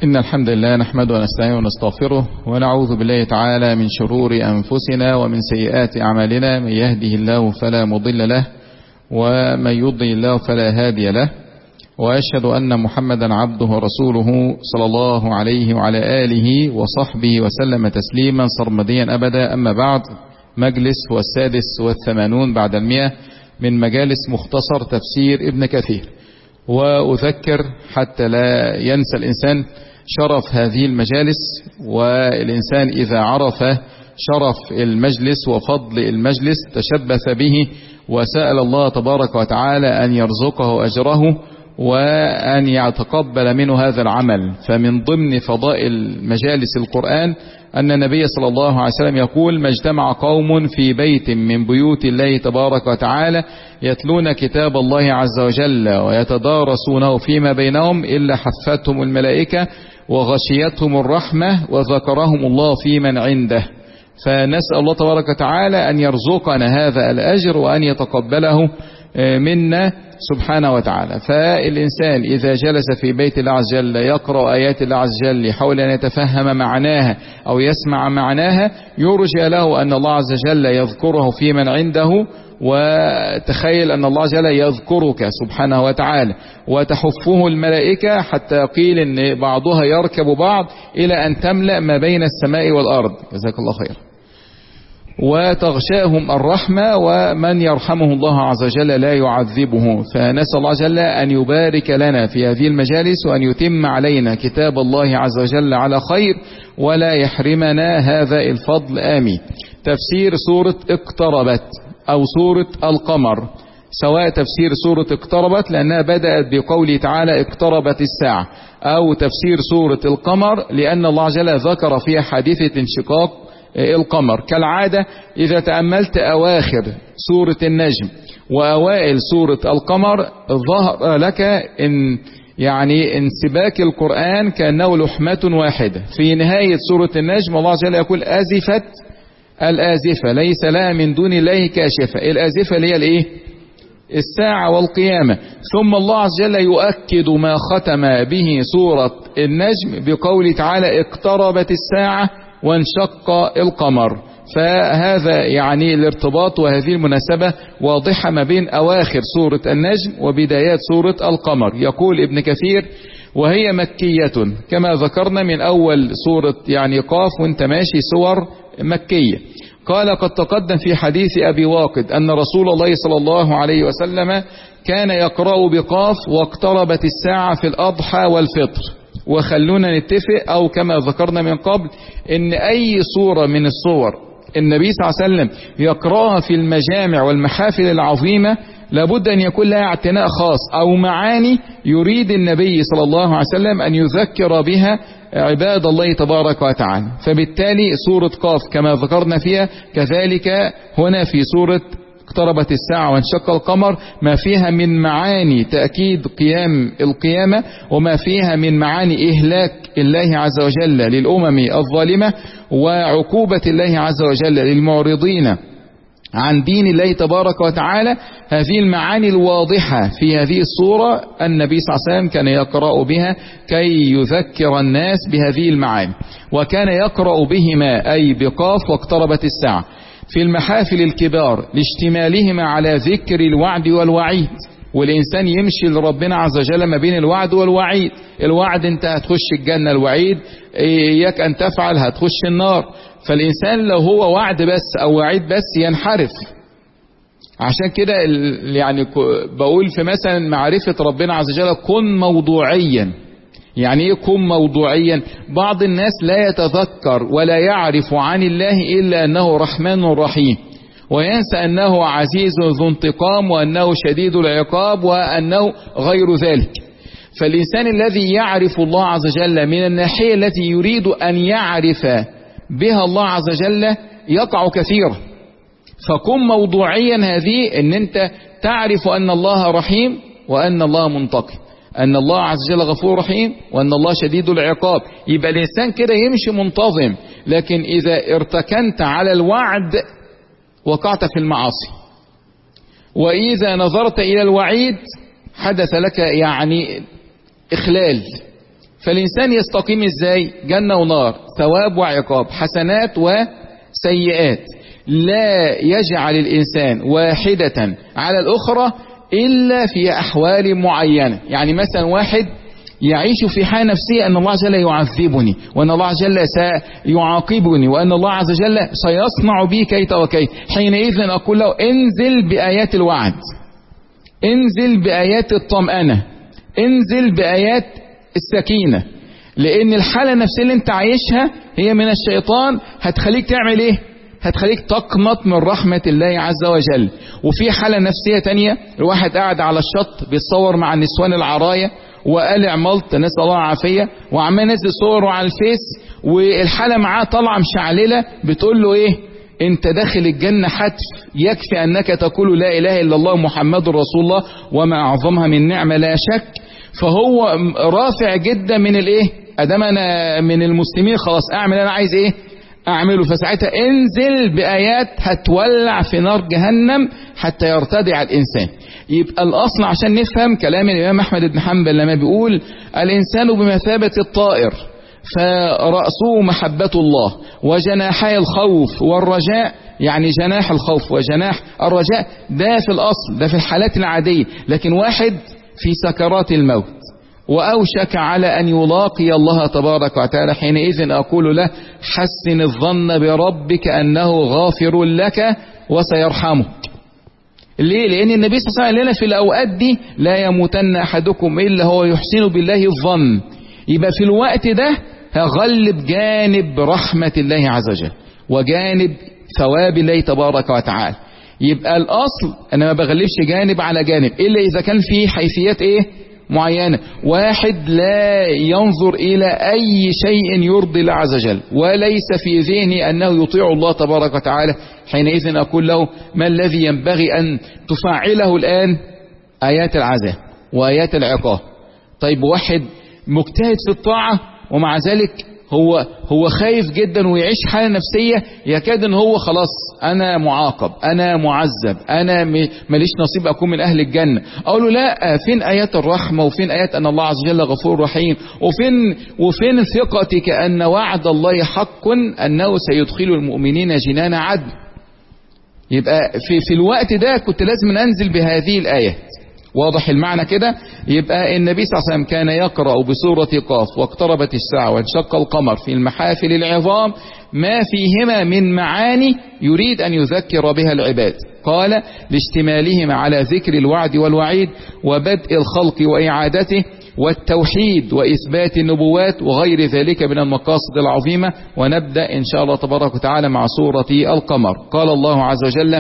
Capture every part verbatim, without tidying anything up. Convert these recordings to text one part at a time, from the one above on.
إن الحمد لله نحمده ونستعينه ونستغفره ونعوذ بالله تعالى من شرور أنفسنا ومن سيئات أعمالنا. من يهده الله فلا مضل له ومن يضلل الله فلا هادي له، وأشهد أن محمدا عبده ورسوله صلى الله عليه وعلى آله وصحبه وسلم تسليما سرمديا أبدا. أما بعد، مجلس هو السادس والثمانون بعد المئة من مجالس مختصر تفسير ابن كثير. وأذكر حتى لا ينسى الإنسان شرف هذه المجالس، والإنسان إذا عرف شرف المجلس وفضل المجلس تشبث به وسأل الله تبارك وتعالى أن يرزقه أجره وأن يتقبل منه هذا العمل. فمن ضمن فضائل مجالس القرآن أن النبي صلى الله عليه وسلم يقول: ما اجتمع قوم في بيت من بيوت الله تبارك وتعالى يتلون كتاب الله عز وجل ويتدارسونه فيما بينهم إلا حفتهم الملائكة وغشيتهم الرحمة وذكرهم الله في من عنده. فنسأل الله تبارك وتعالى أن يرزقنا هذا الأجر وأن يتقبله منا سبحانه وتعالى. فالإنسان إذا جلس في بيت الله عز وجل يقرأ آيات الله عز وجل يحاول أن يتفهم معناها أو يسمع معناها، يرجى له أن الله عز وجل يذكره في من عنده. وتخيل أن الله عز وجل يذكرك سبحانه وتعالى وتحفه الملائكة، حتى قيل أن بعضها يركب بعض إلى أن تملأ ما بين السماء والأرض. جزاك الله خير. وتغشاهم الرحمة، ومن يرحمه الله عز وجل لا يعذبه. فنسأل الله عز وجل أن يبارك لنا في هذه المجالس وأن يتم علينا كتاب الله عز وجل على خير ولا يحرمنا هذا الفضل، آمين. تفسير سورة اقتربت أو سورة القمر، سواء تفسير سورة اقتربت لأنها بدأت بقوله تعالى اقتربت الساعة، أو تفسير سورة القمر لأن الله عز وجل ذكر فيها حادثة انشقاق القمر. كالعادة إذا تأملت أواخر سورة النجم وأوائل سورة القمر ظهر لك إن يعني انسباك القرآن كأنه لحمة واحدة. في نهاية سورة النجم الله عز وجل يقول: أزفت الآزفة ليس لها من دون الله كاشفة. الآزفة اللي هي الإيه؟ الساعة والقيامة. ثم الله عز وجل يؤكد ما ختم به سورة النجم بقول تعالى اقتربت الساعة وانشق القمر. فهذا يعني الارتباط وهذه المناسبة واضحة ما بين أواخر سورة النجم وبدايات سورة القمر. يقول ابن كثير: وهي مكية كما ذكرنا من أول سورة يعني قاف وانت ماشي سور مكية. قال: قد تقدم في حديث أبي واقد أن رسول الله صلى الله عليه وسلم كان يقرأ بقاف واقتربت الساعة في الأضحى والفطر. وخلونا نتفق أو كما ذكرنا من قبل إن أي صورة من الصور النبي صلى الله عليه وسلم يقرأها في المجامع والمحافل العظيمة لابد أن يكون لها اعتناء خاص أو معاني يريد النبي صلى الله عليه وسلم أن يذكر بها عباد الله تبارك وتعالى. فبالتالي سورة قاف كما ذكرنا فيها كذلك هنا في سورة اقتربت الساعة وانشق القمر ما فيها من معاني تأكيد قيام القيامة، وما فيها من معاني إهلاك الله عز وجل للأمم الظالمة وعقوبة الله عز وجل للمعرضين عن دين الله تبارك وتعالى. هذه المعاني الواضحة في هذه الصورة النبي صلى الله عليه وسلم كان يقرأ بها كي يذكر الناس بهذه المعاني، وكان يقرأ بهما أي بقاف واقتربت الساعة في المحافل الكبار لاشتمالهما على ذكر الوعد والوعيد. والإنسان يمشي لربنا عز وجل ما بين الوعد والوعيد. الوعد انت هتخش الجنة، الوعيد إياك أن تفعل هتخش النار. فالإنسان لو هو وعد بس أو وعيد بس ينحرف. عشان كده يعني بقول في مثلا معرفة ربنا عز وجل كن موضوعيا. يعني ايه كن موضوعيا؟ بعض الناس لا يتذكر ولا يعرف عن الله إلا أنه رحمن رحيم، وينسى أنه عزيز ذو انتقام وأنه شديد العقاب وأنه غير ذلك. فالإنسان الذي يعرف الله عز وجل من الناحية التي يريد أن يعرف بها الله عز وجل يقع كثيرا. فكن موضوعيا هذه ان انت تعرف ان الله رحيم وان الله منتقم، ان الله عز وجل غفور رحيم وان الله شديد العقاب. يبقى الانسان كده يمشي منتظم. لكن اذا ارتكنت على الوعد وقعت في المعاصي، واذا نظرت الى الوعيد حدث لك يعني اخلال. فالإنسان يستقيم إزاي؟ جنة ونار، ثواب وعقاب، حسنات وسيئات. لا يجعل الإنسان واحدة على الأخرى إلا في أحوال معينة. يعني مثلا واحد يعيش في حالة نفسية أن الله عز وجل يعذبني، وأن الله عز وجل سيعاقبني، وأن الله عز وجل سيصنع بي كيت وكيت، حينئذ أقول له انزل بآيات الوعد، انزل بآيات الطمأنة، انزل بآيات السكينة. لأن الحالة النفسية اللي انت عايشها هي من الشيطان، هتخليك تعمل ايه؟ هتخليك تقمط من رحمة الله عز وجل. وفي حالة نفسية تانية، الواحد قاعد على الشط بيتصور مع النسوان العراية وقالع ملط، نسأل الله العافية، وعمال نزل صوره على الفيس، والحالة معاه طالعة مشعللة بتقول له ايه؟ انت داخل الجنة حتف، يكفي انك تقول لا اله الا الله محمد رسول الله وما اعظمها من نعمة لا شك. فهو رافع جدا من الايه؟ ادام انا من المسلمين خلاص اعمل انا عايز ايه اعمله. فساعتها انزل بآيات هتولع في نار جهنم حتى يرتدع الانسان. يبقى الاصل عشان نفهم كلام الامام احمد بن حنبل لما بيقول الانسان بمثابة الطائر فرأسه محبة الله وجناحي الخوف والرجاء، يعني جناح الخوف وجناح الرجاء ده في الاصل، ده في الحالات العادية. لكن واحد في سكرات الموت وأوشك على أن يلاقي الله تبارك وتعالى، حينئذ أقول له حسن الظن بربك أنه غافر لك وسيرحمك. ليه؟ لأن النبي صلى الله عليه وسلم قال لنا في الأوقات دي لا يموتن أحدكم إلا هو يحسن بالله الظن. يبقى في الوقت ده هغلب جانب رحمة الله عز وجل وجانب ثواب الله تبارك وتعالى. يبقى الأصل أنا ما بغلبش جانب على جانب إلا إذا كان في حيثيات إيه معينة. واحد لا ينظر إلى أي شيء يرضي الله عز وجل وليس في ذهنه أنه يطيع الله تبارك وتعالى، حينئذ أقول له ما الذي ينبغي أن تفعله الآن؟ آيات العذاب وآيات العقاب. طيب واحد مجتهد في الطاعة ومع ذلك هو هو خايف جدا ويعيش حالة نفسية يكاد ان هو خلاص انا معاقب، انا معذب، انا ماليش نصيب اكون من اهل الجنة. اقول له لا، فين ايات الرحمة وفين ايات ان الله عز وجل غفور رحيم، وفين وفين ثقتك ان وعد الله حق انه سيدخل المؤمنين جنان عدن. يبقى في في الوقت ده كنت لازم انزل بهذه الايات. واضح المعنى كده؟ يبقى النبي صلى الله عليه وسلم كان يقرأ بسورة قاف واقتربت الساعة وانشق القمر في المحافل العظام ما فيهما من معاني يريد أن يذكر بها العباد. قال لاشتمالهما على ذكر الوعد والوعيد وبدء الخلق وإعادته والتوحيد وإثبات النبوات وغير ذلك من المقاصد العظيمة. ونبدأ إن شاء الله تبارك وتعالى مع سورة القمر. قال الله عز وجل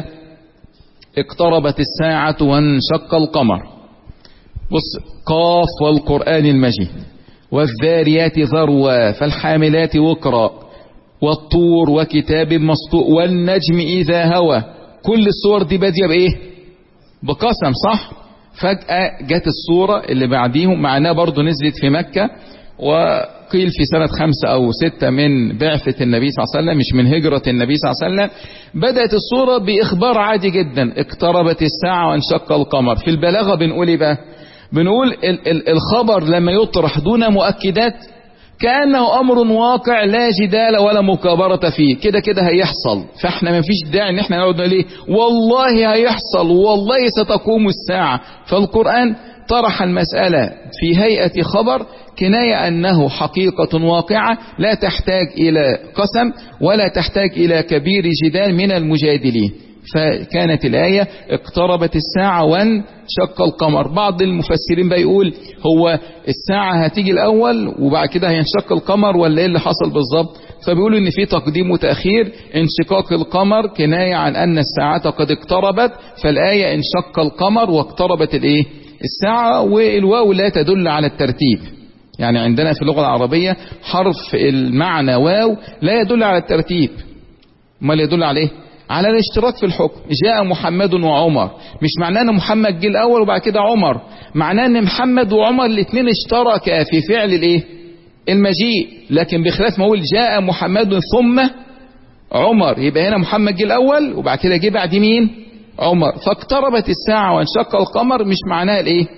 اقتربت الساعة وانشق القمر. بص، قاف والقرآن المجيد والذاريات ذروا فالحاملات وقرا والطور وكتاب مسطور والنجم إذا هوى. كل الصور دي بادية بإيه؟ بقسم، صح؟ فجأة جت الصورة اللي بعديهم، معناها برضو نزلت في مكة وقيل في سنة خمسة أو ستة من بعثة النبي صلى الله عليه وسلم، مش من هجرة النبي صلى الله عليه وسلم. بدأت الصورة بإخبار عادي جدا، اقتربت الساعة وانشق القمر. في البلاغة بنقول إيه بقى؟ بنقول ال ال الخبر لما يطرح دون مؤكدات كأنه أمر واقع لا جدال ولا مكابرة فيه، كده كده هيحصل. فاحنا ما فيش داعي ان احنا نقعد ليه والله هيحصل والله ستقوم الساعة. فالقرآن طرح المسألة في هيئة خبر كناية أنه حقيقة واقعة لا تحتاج إلى قسم ولا تحتاج إلى كبير جدال من المجادلين. فكانت الآية اقتربت الساعة وانشق القمر. بعض المفسرين بقى يقول هو الساعة هتيجي الأول وبعد كده هينشق القمر ولا ايه اللي حصل بالظبط؟ فبيقولوا ان في تقديم وتأخير. انشقاق القمر كناية عن أن الساعة قد اقتربت، فالآية انشق القمر واقتربت الايه؟ الساعة. والواو لا تدل على الترتيب، يعني عندنا في اللغة العربية حرف المعنى واو لا يدل على الترتيب، ما يدل على ايه؟ على الاشتراك في الحكم. جاء محمد وعمر، مش معناه ان محمد جه الاول وبعد كده عمر، معناه ان محمد وعمر الاثنين اشتركا في فعل الايه؟ المجيء. لكن بخلاف ما اقول جاء محمد ثم عمر، يبقى هنا محمد جه الاول وبعد كده جه بعد مين؟ عمر. فاقتربت الساعة وانشق القمر مش معناها الايه؟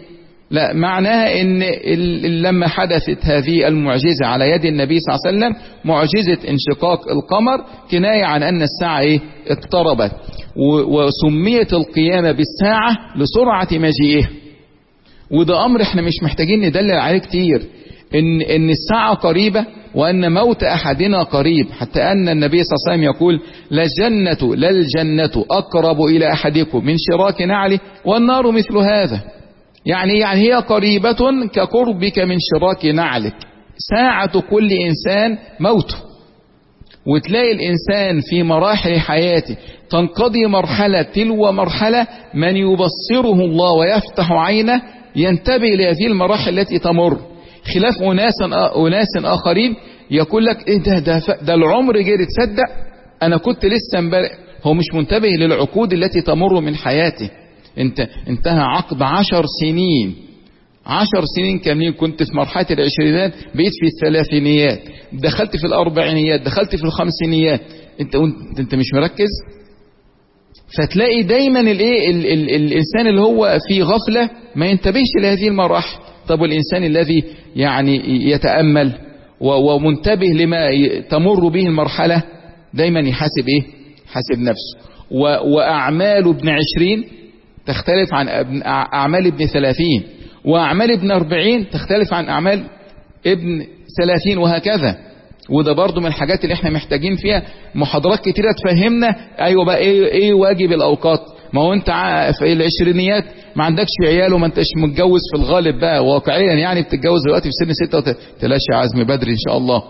لا، معناها ان لما حدثت هذه المعجزة على يد النبي صلى الله عليه وسلم، معجزة انشقاق القمر، كناية عن ان الساعة ايه اقتربت، وسميت القيامة بالساعة لسرعة مجيئها. وده امر احنا مش محتاجين ندلل عليه كتير، ان ان الساعة قريبة، وان موت احدنا قريب، حتى ان النبي صلى الله عليه وسلم يقول: للجنة للجنة اقرب الى احدكم من شراك نعله، والنار مثل هذا. يعني يعني هي قريبة كقربك من شراك نعلك. ساعة كل انسان موته. وتلاقي الانسان في مراحل حياته تنقضي مرحلة تلو مرحلة، من يبصره الله ويفتح عينه ينتبه لهذه المراحل التي تمر، خلاف أناس أناس آخرين يقول لك إيه ده ده, ده العمر جري، تصدق أنا كنت لسه امبارح. هو مش منتبه للعقود التي تمر من حياته. انت انتهى عقد عشر سنين، عشر سنين كاملين، كنت في مرحلة العشرينات، بقيت في الثلاثينيات، دخلت في الأربعينيات، دخلت في الخمسينيات، انت انت, انت مش مركز. فتلاقي دايما الايه ال ال الانسان اللي هو في غفلة ما ينتبهش لهذه المراحل. طب والإنسان الذي يعني يتأمل ومنتبه لما تمر به المرحلة دايما يحاسب ايه حاسب نفسه. وأعمال ابن عشرين تختلف عن أعمال ابن ثلاثين، وأعمال ابن أربعين تختلف عن أعمال ابن ثلاثين، وهكذا. وده برضو من الحاجات اللي احنا محتاجين فيها محاضرات كتيرة تفهمنا. ايوه بقى ايه, ايه واجب الأوقات. ما هو انت في العشرينيات ما عندكش عيال وما انتش متجوز في الغالب بقى واقعيا، يعني بتتجوز دلوقتي في سن ستة وتلاتين، تلاش يا عزمي بدري ان شاء الله،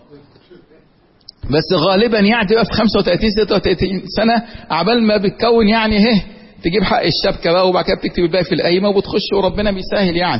بس غالبا يعني تبقى في خمسة وتلاتين ستة وتلاتين سنة عبال ما بتكون يعني هه تجيب حق الشبكة بقى، وبعد كده بتكتب الباقي في القايمة وبتخش وربنا بيسهل يعني.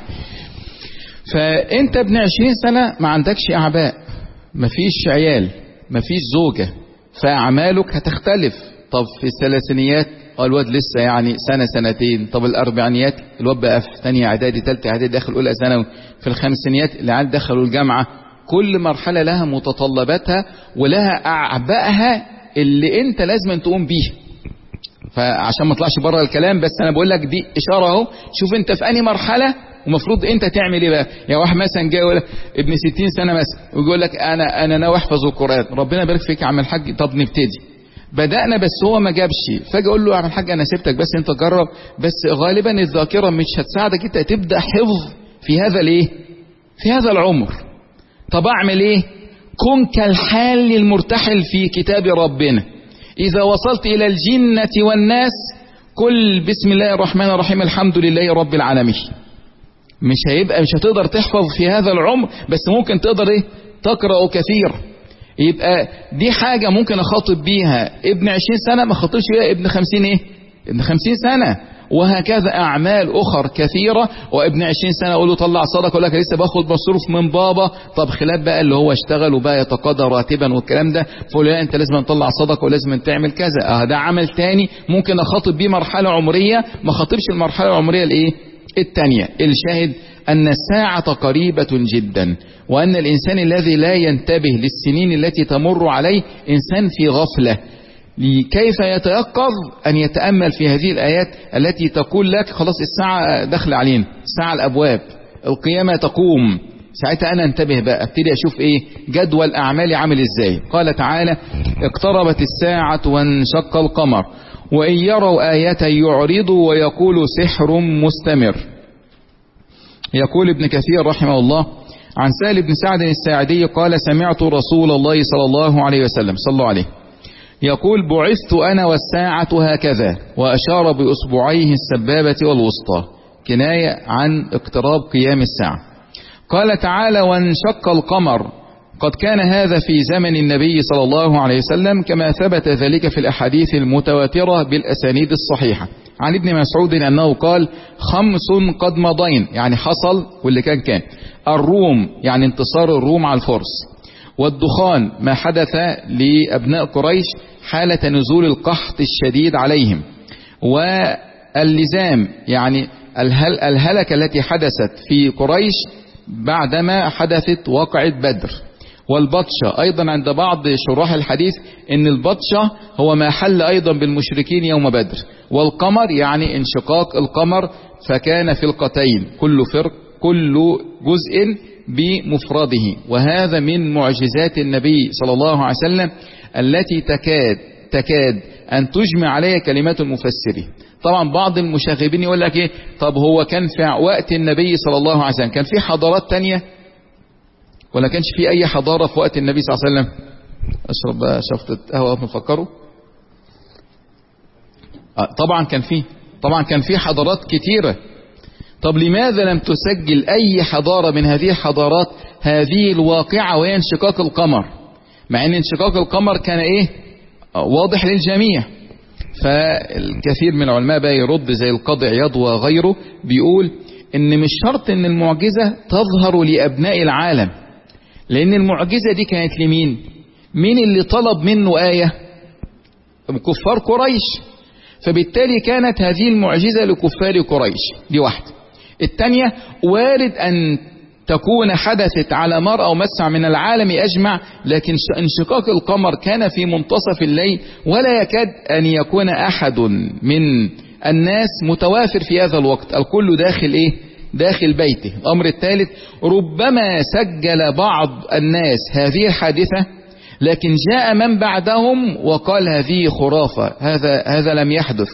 فانت ابن عشرين سنة ما عندكش اعباء، مفيش عيال، مفيش زوجة، فاعمالك هتختلف. طب في الثلاثينيات الواد لسه يعني سنة سنتين. طب الأربعينيات الواد بقى في ثانية إعدادي ثالثة إعدادي داخل أولى ثانوي. في الخمسينيات العيال دخلوا الجامعة. كل مرحلة لها متطلباتها ولها أعبائها اللي أنت لازم تقوم بيها. فعشان ما اطلعش بره الكلام، بس أنا بقول لك دي إشارة أهو. شوف أنت في أي مرحلة ومفروض أنت تعمل إيه بقى. يا واحد مثلا جاي يقول لك ابن ستين سنة مثلا ويقول لك أنا أنا ناوي أحفظ القرآن، ربنا يبارك فيك يا عم الحاج، طب نبتدي. بدأنا بس هو ما جابش، فاجي اقول له يا عم الحاج انا سبتك بس انت جرب، بس غالبا الذاكره مش هتساعدك انت تبدا حفظ في هذا الايه في هذا العمر. طب اعمل ايه؟ كن كالحال للمرتحل في كتاب ربنا. اذا وصلت الى الجنه والناس قل بسم الله الرحمن الرحيم الحمد لله رب العالمين. مش هيبقى مش هتقدر تحفظ في هذا العمر، بس ممكن تقدر ايه تقرأ كثير. يبقى دي حاجة ممكن اخاطب بيها ابن عشرين سنة، ما خاطبش بيها ابن خمسين ايه ابن خمسين سنة. وهكذا اعمال اخر كثيرة. وابن عشرين سنة اقول له طلع صدقة، اقول لك لسه باخد مصروف من بابا. طب خلاف بقى اللي هو اشتغل وبقى يتقاضى راتبا والكلام ده، فقول لا انت لازم تطلع صدقة ولازم تعمل كذا. اه ده عمل تاني ممكن اخاطب بيه مرحلة عمرية، ما خاطبش المرحلة العمرية الايه التانية. الشاهد أن الساعة قريبة جدا، وأن الإنسان الذي لا ينتبه للسنين التي تمر عليه إنسان في غفلة. كيف يتيقظ؟ أن يتأمل في هذه الآيات التي تقول لك خلاص الساعة دخل علينا، الساعة الأبواب، القيامة تقوم. ساعتها أنا انتبه بقى، ابتدي أشوف إيه جدول أعمالي عامل إزاي. قال تعالى اقتربت الساعة وانشق القمر وإن يروا آية يعرضوا ويقولوا سحر مستمر. يقول ابن كثير رحمه الله عن سهل بن سعد الساعدي قال سمعت رسول الله صلى الله عليه وسلم صلوا عليه يقول بعثت أنا والساعة هكذا، وأشار بأصبعيه السبابة والوسطى، كناية عن اقتراب قيام الساعة. قال تعالى وانشق القمر، قد كان هذا في زمن النبي صلى الله عليه وسلم كما ثبت ذلك في الأحاديث المتواترة بالأسانيد الصحيحة عن ابن مسعود أنه قال خمس قد مضين، يعني حصل واللي كان كان. الروم يعني انتصار الروم على الفرس، والدخان ما حدث لأبناء قريش حالة نزول القحط الشديد عليهم، واللزام يعني الهل الهلكة التي حدثت في قريش بعدما حدثت وقعة بدر، والبطشة أيضا عند بعض شراح الحديث إن البطشة هو ما حل أيضا بالمشركين يوم بدر. والقمر يعني انشقاق القمر، فكان فرقتين كل فرق كل جزء بمفرده. وهذا من معجزات النبي صلى الله عليه وسلم التي تكاد تكاد أن تجمع عليها كلمات المفسرين. طبعا بعض المشاغبين يقول لك ايه، طب هو كان في وقت النبي صلى الله عليه وسلم كان في حضارات تانية ولا كانش في اي حضارة في وقت النبي صلى الله عليه وسلم؟ اشرب بقى شفطة قهوة نفكروا. آه طبعا كان في طبعا كان في حضارات كتيرة. طب لماذا لم تسجل اي حضارة من هذه الحضارات هذه الواقعة وهي انشقاق القمر، مع ان انشقاق القمر كان ايه واضح للجميع؟ فالكثير من العلماء بقى يرد زي القاضي عياض وغيره، بيقول ان مش شرط ان المعجزة تظهر لابناء العالم، لان المعجزة دي كانت لمين؟ مين اللي طلب منه آية؟ كفار قريش. فبالتالي كانت هذه المعجزة لكفار قريش. دي واحدة. الثانية، وارد ان تكون حدثت على مرأى أو مسمع من العالم أجمع، لكن انشقاق القمر كان في منتصف الليل ولا يكاد أن يكون أحد من الناس متوافر في هذا الوقت، الكل داخل إيه؟ داخل بيته. الأمر الثالث، ربما سجل بعض الناس هذه الحادثة لكن جاء من بعدهم وقال هذه خرافة، هذا هذا لم يحدث،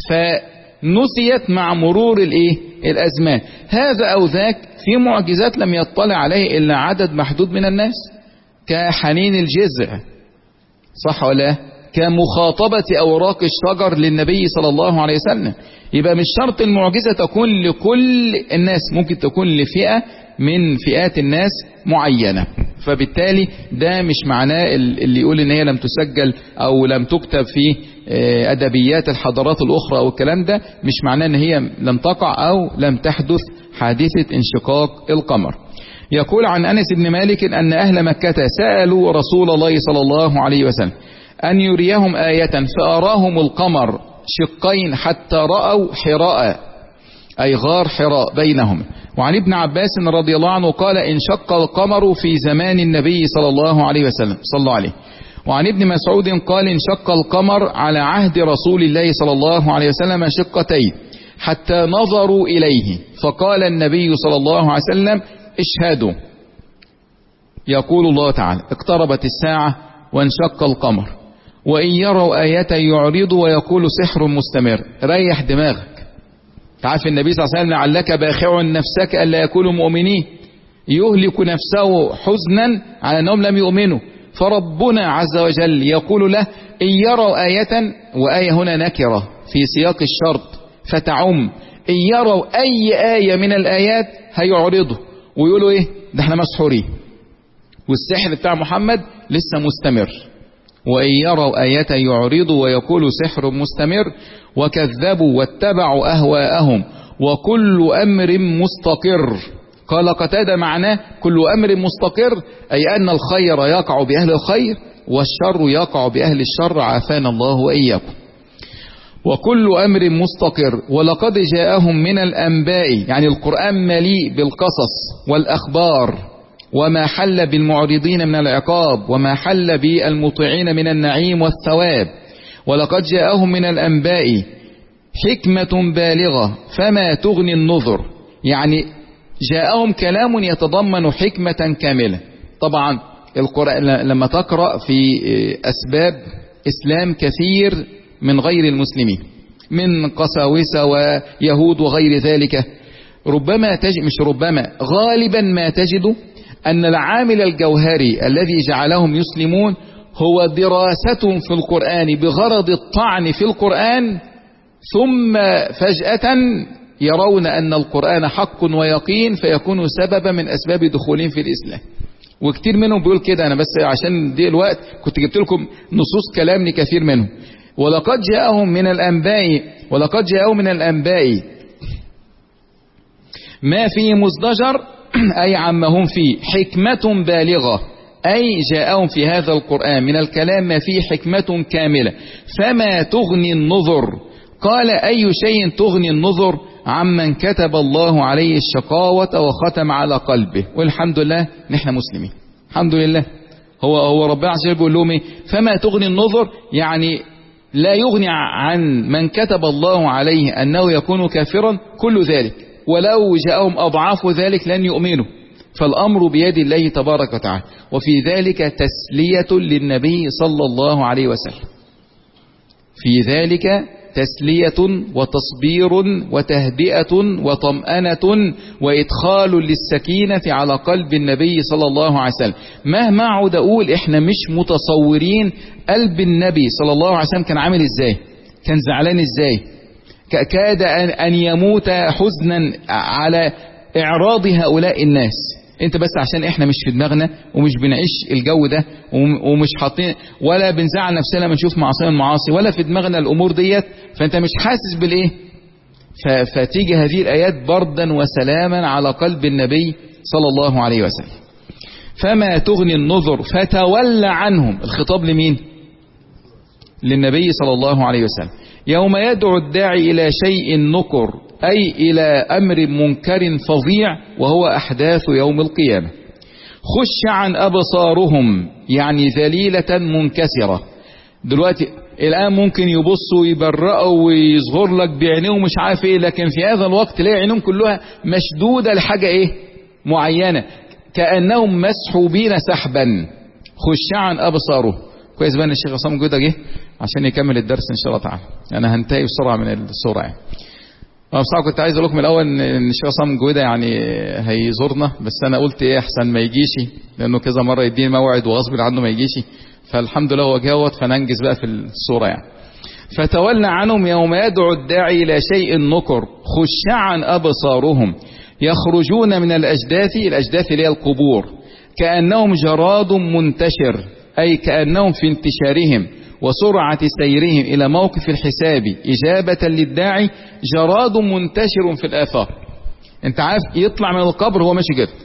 فنسيت مع مرور الإيه؟ الأزمان. هذا أو ذاك في معجزات لم يطلع عليه إلا عدد محدود من الناس، كحنين الجذع، صح ولا؟ كمخاطبة أوراق الشجر للنبي صلى الله عليه وسلم. يبقى مش شرط المعجزة تكون لكل الناس، ممكن تكون لفئة من فئات الناس معينة. فبالتالي ده مش معناه اللي يقول ان هي لم تسجل او لم تكتب في ادبيات الحضارات الاخرى او الكلام ده، مش معناه ان هي لم تقع او لم تحدث حادثة انشقاق القمر. يقول عن انس بن مالك ان اهل مكة سألوا رسول الله صلى الله عليه وسلم ان يريهم آية فاراهم القمر شقين حتى رأوا حراء، أي غار حراء بينهم. وعن ابن عباس رضي الله عنه قال انشق القمر في زمان النبي صلى الله عليه وسلم صلى الله عليه. وعن ابن مسعود قال انشق القمر على عهد رسول الله صلى الله عليه وسلم شقتين حتى نظروا إليه فقال النبي صلى الله عليه وسلم اشهدوا. يقول الله تعالى اقتربت الساعة وانشق القمر وإن يروا آية يعرضوا ويقول سحر مستمر. ريح دماغك. تعرف النبي صلى الله عليه وسلم لعلك باخع نفسك ألا يكونوا مؤمنين، يهلك نفسه حزنا على أنهم لم يؤمنوا. فربنا عز وجل يقول له إن يروا آية، وآية هنا نكرة في سياق الشرط فتعم، إن يروا أي آية من الآيات هيعرضوا ويقولوا إيه ده احنا مسحورين والسحر بتاع محمد لسه مستمر. وإن يروا آية يعرضوا ويقولوا سحر مستمر وكذبوا واتبعوا أهواءهم وكل أمر مستقر. قال قتادة معناه كل أمر مستقر أي أن الخير يقع بأهل الخير والشر يقع بأهل الشر، عافانا الله وإياكم. وكل أمر مستقر ولقد جاءهم من الأنباء، يعني القرآن مليء بالقصص والأخبار وما حل بالمعرضين من العقاب وما حل بالمطيعين من النعيم والثواب. ولقد جاءهم من الأنباء حكمة بالغة فما تغني النذر، يعني جاءهم كلام يتضمن حكمة كاملة. طبعا القرآن لما تقرأ في أسباب إسلام كثير من غير المسلمين من قساوسة ويهود وغير ذلك، ربما تجد مش ربما غالبا ما تجد أن العامل الجوهري الذي جعلهم يسلمون هو دراستهم في القرآن بغرض الطعن في القرآن، ثم فجأة يرون أن القرآن حق ويقين فيكون سببا من أسباب دخولهم في الإسلام. وكتير منهم بيقول كده. أنا بس عشان دي الوقت كنت جبت لكم نصوص كلام لكثير منهم. ولقد جاءهم من الأنباء ولقد جاءهم من الأنباء ما فيه مزدجر أي عما هم فيه حكمة بالغة، أي جاءهم في هذا القرآن من الكلام ما فيه حكمة كاملة فما تغني النذر. قال أي شيء تغني النذر عمن كتب الله عليه الشقاوة وختم على قلبه. والحمد لله نحن مسلمين، الحمد لله. هو هو ربنا عز وجل بيقول لهم ايه؟ فما تغني النذر، يعني لا يغني عن من كتب الله عليه أنه يكون كافرا كل ذلك، ولو جاءهم أضعاف ذلك لن يؤمنوا. فالأمر بيد الله تبارك وتعالى. وفي ذلك تسلية للنبي صلى الله عليه وسلم، في ذلك تسلية وتصبير وتهدئة وطمأنة وإدخال للسكينة على قلب النبي صلى الله عليه وسلم. مهما عود أقول إحنا مش متصورين قلب النبي صلى الله عليه وسلم كان عامل إزاي، كان زعلان إزاي، كاد أن يموت حزنا على إعراض هؤلاء الناس. انت بس عشان احنا مش في دماغنا ومش بنعيش الجو ده ومش حاطين ولا بنزعل نفسنا لما نشوف معصيه من معاصي ولا في دماغنا الامور ديت، فانت مش حاسس بالايه. فتيجي هذه الايات بردا وسلاما على قلب النبي صلى الله عليه وسلم. فما تغني النذر فتولى عنهم، الخطاب لمين؟ للنبي صلى الله عليه وسلم. يوم يدعو الداعي الى شيء نكر، أي إلى أمر منكر فظيع وهو أحداث يوم القيامة. خش عن أبصارهم، يعني ذليلة منكسرة. دلوقتي الآن ممكن يبصوا ويبرقوا ويصغر لك بعينيهم مش عارف إيه، لكن في هذا الوقت تلاقي عينهم كلها مشدودة لحاجة إيه معينة، كأنهم مسحوبين سحبا. خش عن أبصارهم. كويس بقى الشيخ عصام جودة جه عشان يكمل الدرس إن شاء الله تعالى. أنا هنتهي بسرعة من السورة يعني. أنا بصراحة كنت عايز أقول لكم الأول إن الشيخ عصام جودة يعني هيزورنا، بس أنا قلت إيه أحسن ما يجيش، لأنه كذا مرة يديني موعد وغصب عنه ما يجيش، فالحمد لله هو جاوت، فننجز بقى في الصورة يعني. فتولى عنهم يوم يدعو الداعي إلى شيء نكر، خشعا أبصارهم يخرجون من الأجداث، الأجداث اللي هي القبور، كأنهم جراد منتشر، أي كأنهم في انتشارهم وسرعة سيرهم إلى موقف الحساب إجابة للداعي جراد منتشر في الآثار. انت عارف يطلع من القبر هو ماشي كده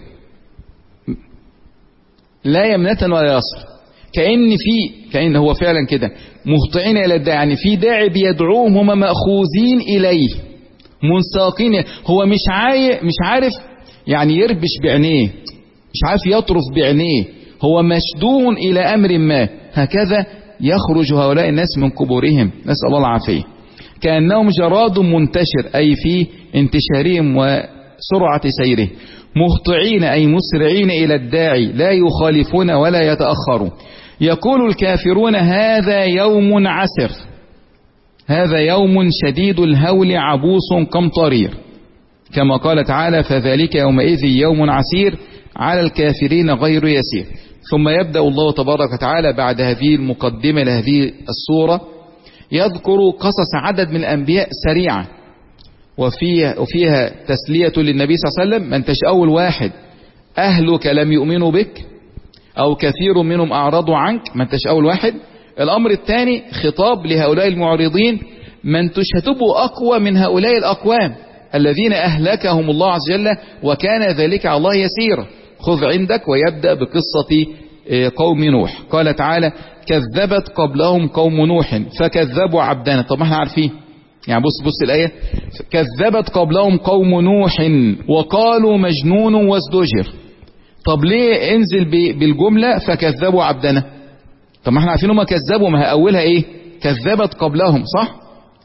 لا يمنة ولا يسر، كأن في كأن هو فعلا كده مهطعين إلى الداعي، يعني في داعي بيدعوهم هم مأخوذين إليه منساقين. هو مش عاي مش عارف يعني يربش بعينيه، مش عارف يطرف بعينيه، هو مشدود إلى أمر ما. هكذا يخرج هؤلاء الناس من قبورهم، نسأل الله العافية. كأنهم جراد منتشر، أي في انتشارهم وسرعة سيره، مهطعين أي مسرعين إلى الداعي، لا يخالفون ولا يتأخرون. يقول الكافرون هذا يوم عسر، هذا يوم شديد الهول عبوس قمطرير، كما قال تعالى فذلك يومئذ يوم عسير على الكافرين غير يسير. ثم يبدأ الله تبارك وتعالى بعد هذه المقدمة لهذه السورة يذكر قصص عدد من الأنبياء سريعا، وفيها, وفيها تسلية للنبي صلى الله عليه وسلم. ما انتش أول واحد أهلك لم يؤمنوا بك أو كثير منهم أعرضوا عنك، ما انتش أول واحد. الأمر الثاني خطاب لهؤلاء المعرضين، ما انتش هتبقوا أقوى من هؤلاء الأقوام الذين أهلكهم الله عز وجل وكان ذلك على الله يسيرا. خذ عندك. ويبدأ بقصة قوم نوح. قال تعالى كذبت قبلهم قوم نوح فكذبوا عبدنا. طب ما احنا عارفين يعني، بص بص الآية، كذبت قبلهم قوم نوح وقالوا مجنون وازدجر. طب ليه انزل بالجملة فكذبوا عبدنا؟ طب ما احنا عارفين هم كذبوا، ما أولها ايه؟ كذبت قبلهم، صح؟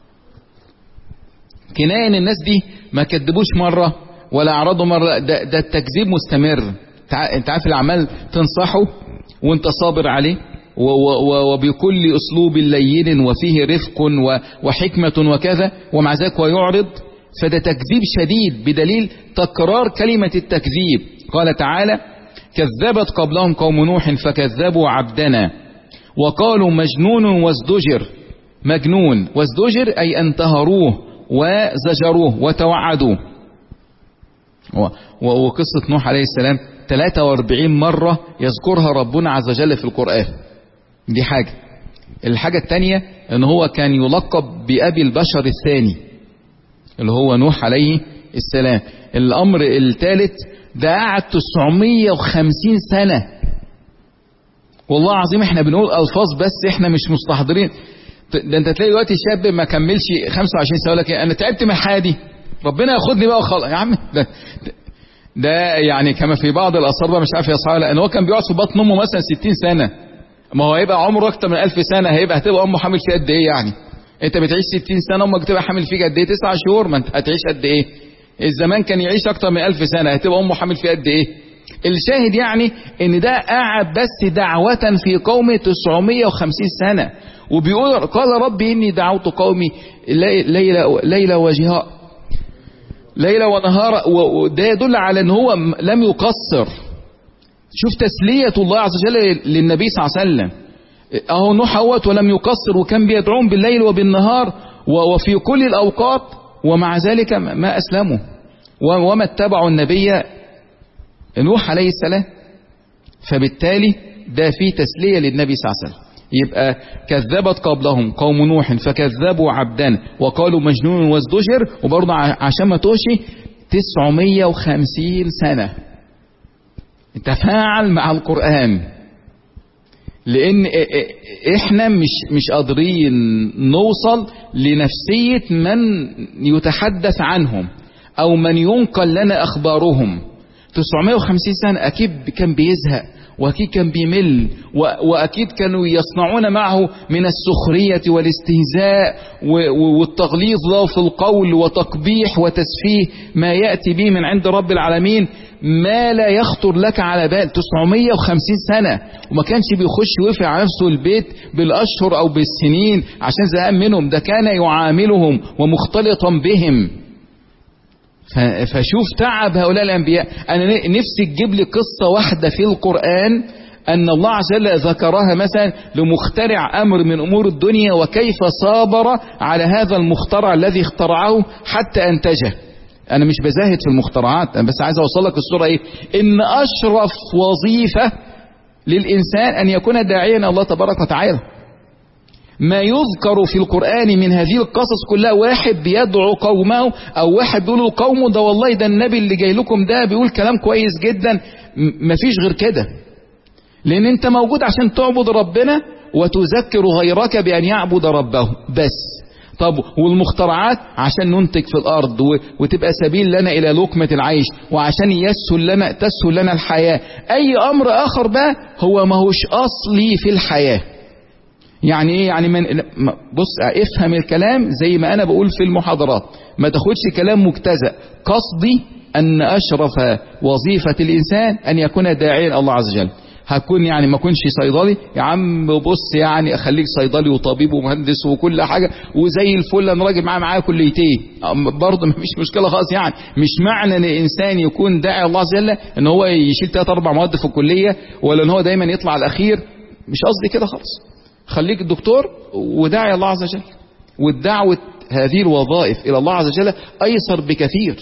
كناية ان الناس دي ما كذبوش مرة ولا اعرضوا مرة، ده, ده التكذيب مستمر. انت عارف العمال تنصحه وانت صابر عليه وبكل اسلوب لين وفيه رفق وحكمة وكذا، ومع ذلك ويعرض، فده تكذيب شديد بدليل تكرار كلمة التكذيب. قال تعالى كذبت قبلهم قوم نوح فكذبوا عبدنا وقالوا مجنون وازدجر. مجنون وازدجر أي انتهروه وزجروه وتوعدوه. وقصة نوح عليه السلام ثلاثة وأربعين مرة يذكرها ربنا عز وجل في القرآن. دي حاجة. الحاجة الثانية ان هو كان يلقب بأبي البشر الثاني اللي هو نوح عليه السلام. الأمر الثالث ده قعد تسعمية وخمسين سنة. والله العظيم احنا بنقول ألفاظ بس احنا مش مستحضرين. ده انت تلاقي دلوقتي شاب ما كملش خمسة وعشرين سنة يقول لك انا تعبت من الحياة دي، ربنا ياخدني بقى وخلاص. يا عم ده ده يعني كما في بعض الآثار بقى مش عارف يا صحيح، لأن هو كان بيقعد في بطن أمه مثلا ستين سنة، ما هو هيبقى عمره أكتر من ألف سنة، هيبقى هتبقى أمه حامل فيه قد إيه يعني؟ أنت بتعيش ستين سنة، أمك تبقى حامل فيك قد إيه؟ تسع شهور، ما أنت هتعيش قد إيه؟ الزمان كان يعيش أكتر من ألف سنة، هتبقى أمه حامل فيه قد إيه؟ الشاهد يعني إن ده قعد بس دعوة في قومه تسعمائة وخمسين سنة، وبيقول قال ربي إني دعوت قومي ليلة ليلة وجهاء، ليلة ونهار، وده يدل على ان هو لم يقصر. شوف تسلية الله عز وجل للنبي صلى الله عليه وسلم، اهو نوح اهوت ولم يقصر، وكان بيدعون بالليل وبالنهار وفي كل الاوقات، ومع ذلك ما اسلموا وما اتبعوا النبي نوح عليه السلام. فبالتالي ده فيه تسلية للنبي صلى الله عليه وسلم. يبقى كذبت قبلهم قوم نوح فكذبوا عبدنا وقالوا مجنون وازدجر، وبرضه عشان ما توشي تسعمائة وخمسين سنة تفاعل مع القرآن، لأن إحنا مش مش قادرين نوصل لنفسية من يتحدث عنهم أو من ينقل لنا أخبارهم. تسعمائة وخمسين سنة أكيد كان بيزهق، وأكيد كان بيمل، وأكيد كانوا يصنعون معه من السخرية والاستهزاء والتغليظ له في القول وتقبيح وتسفيه ما يأتي به من عند رب العالمين ما لا يخطر لك على بال. تسعمائة وخمسين سنة، وما كانش بيخش ويقفل على نفسه البيت بالأشهر أو بالسنين عشان زهقان منهم، ده كان يعاملهم ومختلطا بهم. فشوف تعب هؤلاء الأنبياء. أنا نفسي تجيب لي قصة واحدة في القرآن أن الله عز وجل ذكرها مثلا لمخترع أمر من أمور الدنيا وكيف صابر على هذا المخترع الذي اخترعه حتى أنتجه. أنا مش بزاهد في المخترعات، أنا بس عايز أوصل لك الصورة إيه؟ إن أشرف وظيفة للإنسان أن يكون داعيا إلى الله تبارك وتعالى. ما يذكر في القرآن من هذه القصص كلها واحد بيدعو قومه، أو واحد بيقول لقومه ده والله ده النبي اللي جاي لكم ده بيقول كلام كويس جدا. مفيش غير كده، لأن أنت موجود عشان تعبد ربنا وتذكر غيرك بأن يعبد ربه بس. طب والمخترعات عشان ننتج في الأرض وتبقى سبيل لنا إلى لقمة العيش، وعشان يسهل لنا تسهل لنا الحياة. أي أمر آخر بقى هو ما هوش أصلي في الحياة. يعني ايه؟ يعني من بص افهم الكلام زي ما انا بقول في المحاضرات، ما تاخدش كلام مجتزأ. قصدي ان اشرف وظيفة الانسان ان يكون داعيا الله عز وجل. هكون يعني ما كنش صيدلي يا عم، بص يعني اخليك صيدلي وطبيب ومهندس وكل حاجة وزي الفل، انا راجل معاه معاه كليتين برضه ما فيش مشكلة خالص. يعني مش معنى ان الانسان يكون داعي الله عز وجل ان هو يشيل ثلاث اربع مواد في الكلية، ولا ان هو دايما يطلع الاخير. مش قصدي كده خالص. خليك دكتور وداعي الله عز وجل، والدعوة هذه الوظائف إلى الله عز وجل أيسر بكثير.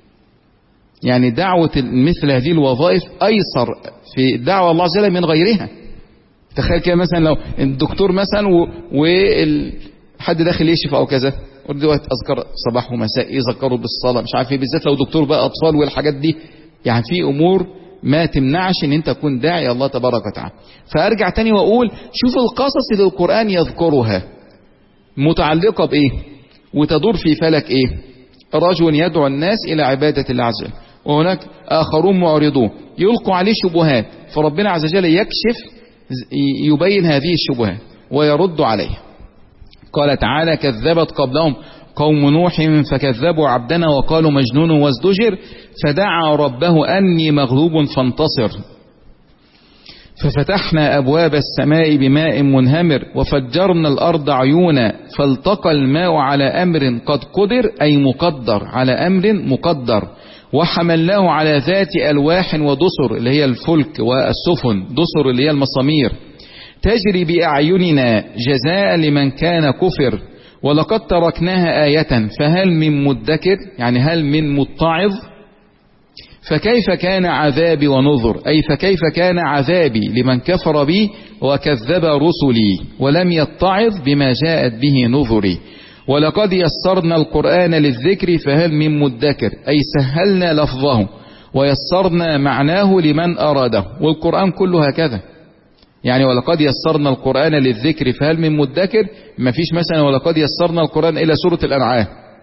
يعني دعوة مثل هذه الوظائف أيسر في الدعوة الله عز وجل من غيرها. تخيل كده مثلا لو الدكتور مثلا وحد داخل يشفى أو كذا، ودلوقتي أذكر صباح ومساء يذكروا بالصلاة مش عارف ايه، بالذات لو دكتور بقى أطفال والحاجات دي. يعني في أمور ما تمنعش ان انت تكون داعي الله تبارك وتعالى. فارجع تاني واقول شوف القصص اللي القرآن يذكرها متعلقة بايه وتدور في فلك ايه. رجل يدعو الناس الى عبادة الله عز وجل، وهناك اخرون معرضون يلقوا عليه شبهات، فربنا عز وجل يكشف يبين هذه الشبهات ويرد عليها. قال تعالى كذبت قبلهم قوم نوح فكذبوا عبدنا وقالوا مجنون وازدجر فدعا ربه أني مغلوب فانتصر ففتحنا أبواب السماء بماء منهمر وفجرنا الأرض عيونا فالتقى الماء على أمر قد قدر، أي مقدر، على أمر مقدر، وحملناه على ذات ألواح ودسر اللي هي الفلك والسفن، دسر اللي هي المسامير، تجري بأعيننا جزاء لمن كان كفر ولقد تركناها آية فهل من مدكر، يعني هل من متعظ. فكيف كان عذابي ونذر، أي فكيف كان عذابي لمن كفر بي وكذب رسلي ولم يتعظ بما جاءت به نذري. ولقد يسرنا القرآن للذكر فهل من مدكر، أي سهلنا لفظه ويسرنا معناه لمن أراده. والقرآن كله هكذا، يعني ولقد يسرنا القرآن للذكر فهل من مدكر، ما فيش مثلا ولقد يسرنا القرآن إلى سورة الأنعام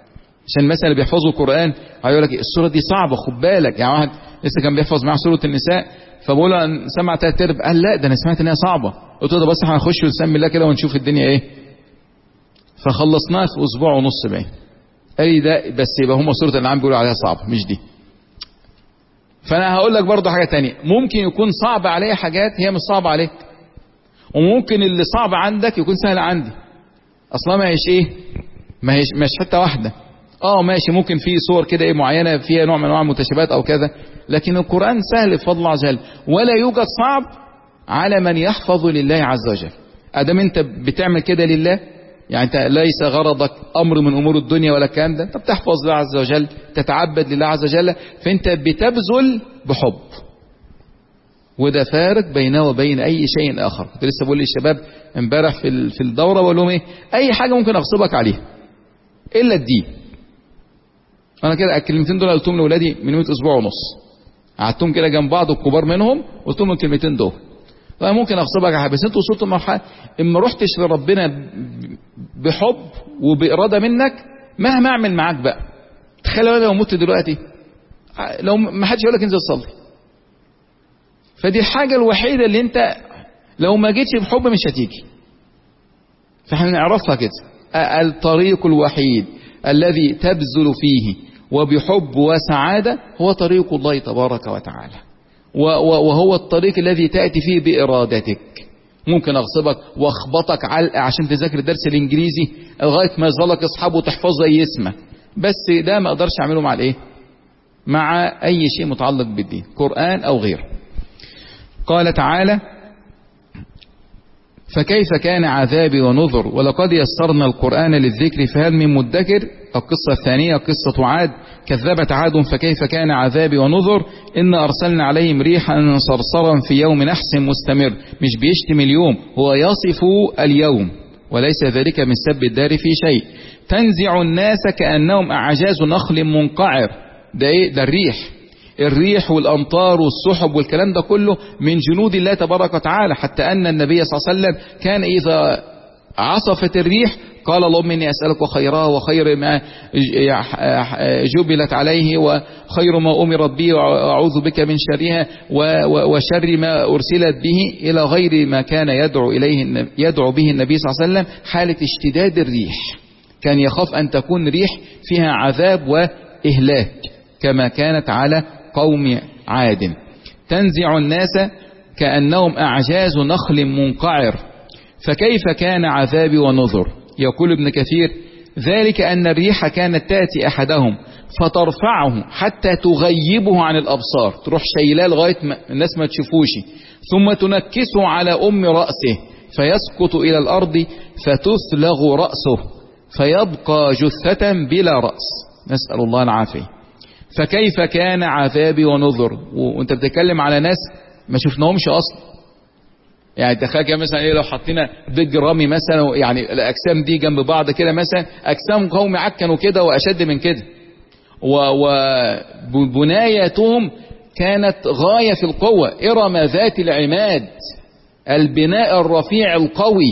عشان مثلا اللي بيحفظوا القرآن هيقول لك السورة دي صعبة خد بالك. يعني واحد لسه كان بيحفظ معاه سورة النساء فبقول له سمع تلات ارباع، قال لا ده انا سمعت انها صعبة. قلت له ده بس احنا هنخش ونسمي الله كده ونشوف الدنيا ايه. فخلصناها في اسبوع ونص باين. قال لي ده بس يبقى هم سورة الانعام بيقولوا عليها صعبة مش دي. فانا هقول لك برضه حاجة تانية، ممكن يكون صعب عليا حاجات هي مش صعبة عليك، وممكن اللي صعب عندك يكون سهل عندي. اصلا ما هيش ايه، ما هيش مش حتة واحدة. اه ماشي، ممكن في صور كده ايه معينة فيها نوع من انواع المتشابهات او كذا، لكن القرآن سهل بفضل الله عز وجل، ولا يوجد صعب على من يحفظ لله عز وجل. ادام انت بتعمل كده لله، يعني انت ليس غرضك امر من امور الدنيا ولا الكلام ده، انت بتحفظ الله عز وجل، تتعبد لله عز وجل، فانت بتبذل بحب. وده فارق بينه وبين اي شيء اخر. كنت لسه بقول للشباب امبارح في في الدوره بقول لهم ايه، اي حاجه ممكن اغصبك عليها الا الدين. انا كده الكلمتين دول قلتهم لاولادي من يوم اسبوع ونص، قعدتهم كده جنب بعض الكبار منهم قلت لهم الكلمتين دول. طيب ممكن اغصبك على حاجه، بس انت وصلت لمرحله اما رحتش لربنا بحب وباراده منك، مهما اعمل معاك بقى. تخيل انا لو مت دلوقتي، لو ما حدش يقول لك انزل صلي، فدي الحاجه الوحيده اللي انت لو ما جيتش بحب مش هتيجي. فاحنا نعرفها كده، الطريق الوحيد الذي تبذل فيه وبحب وسعاده هو طريق الله تبارك وتعالى، وهو الطريق الذي تأتي فيه بإرادتك. ممكن أغصبك واخبطك علقة عشان تذاكر الدرس الإنجليزي لغاية ما يظلك اصحابه وتحفظ زي اسمه، بس ده ما أقدرش أعمله مع الإيه؟ مع أي شيء متعلق بالدين، قرآن أو غيره. قال تعالى: فكيف كان عذابي ونذر ولقد يسرنا القرآن للذكر فهل من مدكر. القصة الثانية قصة عاد، كذبت عاد فكيف كان عذابي ونذر إن أرسلنا عليهم ريحا صرصرا في يوم نحس مستمر. مش بيشتم اليوم، هو يصف اليوم، وليس ذلك من سب الدار في شيء. تنزع الناس كأنهم أعجاز نخل منقعر. ده إيه؟ ده الريح. الريح والأمطار والسحب والكلام ده كله من جنود الله تبارك وتعالى، حتى أن النبي صلى الله عليه وسلم كان إذا عصفت الريح قال: اللهم إني أسألك خيرها وخير ما جبلت عليه وخير ما أمرت به وأعوذ بك من شرها وشر ما أرسلت به، إلى غير ما كان يدعو إليه يدعو به النبي صلى الله عليه وسلم حالة اشتداد الريح. كان يخاف أن تكون ريح فيها عذاب وإهلاك كما كانت على قوم عاد. تنزع الناس كأنهم أعجاز نخل منقعر فكيف كان عذابي ونذر. يقول ابن كثير: ذلك أن الريح كانت تأتي أحدهم فترفعه حتى تغيبه عن الأبصار، تروح شايلاه لغاية الناس ما تشوفوش، ثم تنكسه على أم رأسه فيسقط إلى الأرض فتثلغ رأسه فيبقى جثة بلا رأس، نسأل الله العافية. فكيف كان عذابي ونذر. وانت بتتكلم على ناس ما شفناهمش اصلا. يعني تخيل كده مثلا ايه لو حطينا بيج رامي مثلا، يعني الاجسام دي جنب بعض كده مثلا، اجسام قوم عاد كانوا كده واشد من كده، وبنايتهم كانت غاية في القوة، ارم ذات العماد، البناء الرفيع القوي.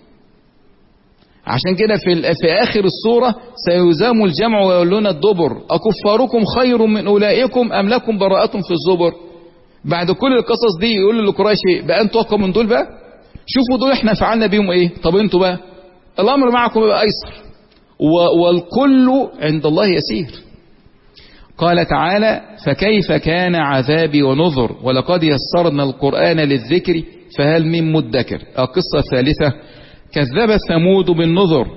عشان كده في, في آخر السورة سيهزم الجمع ويولون الدبر أكفاركم خير من أولئكم أم لكم براءة في الزبر. بعد كل القصص دي يقول لقريش بقى أنتوا أقوى من دول بقى، شوفوا دول احنا فعلنا بيهم ايه، طب انتوا بقى الأمر معكم بقى أيسر، والكل عند الله يسير. قال تعالى: فكيف كان عذابي ونذر ولقد يسرنا القرآن للذكر فهل من مدكر. القصة الثالثة كذب ثمود بالنذر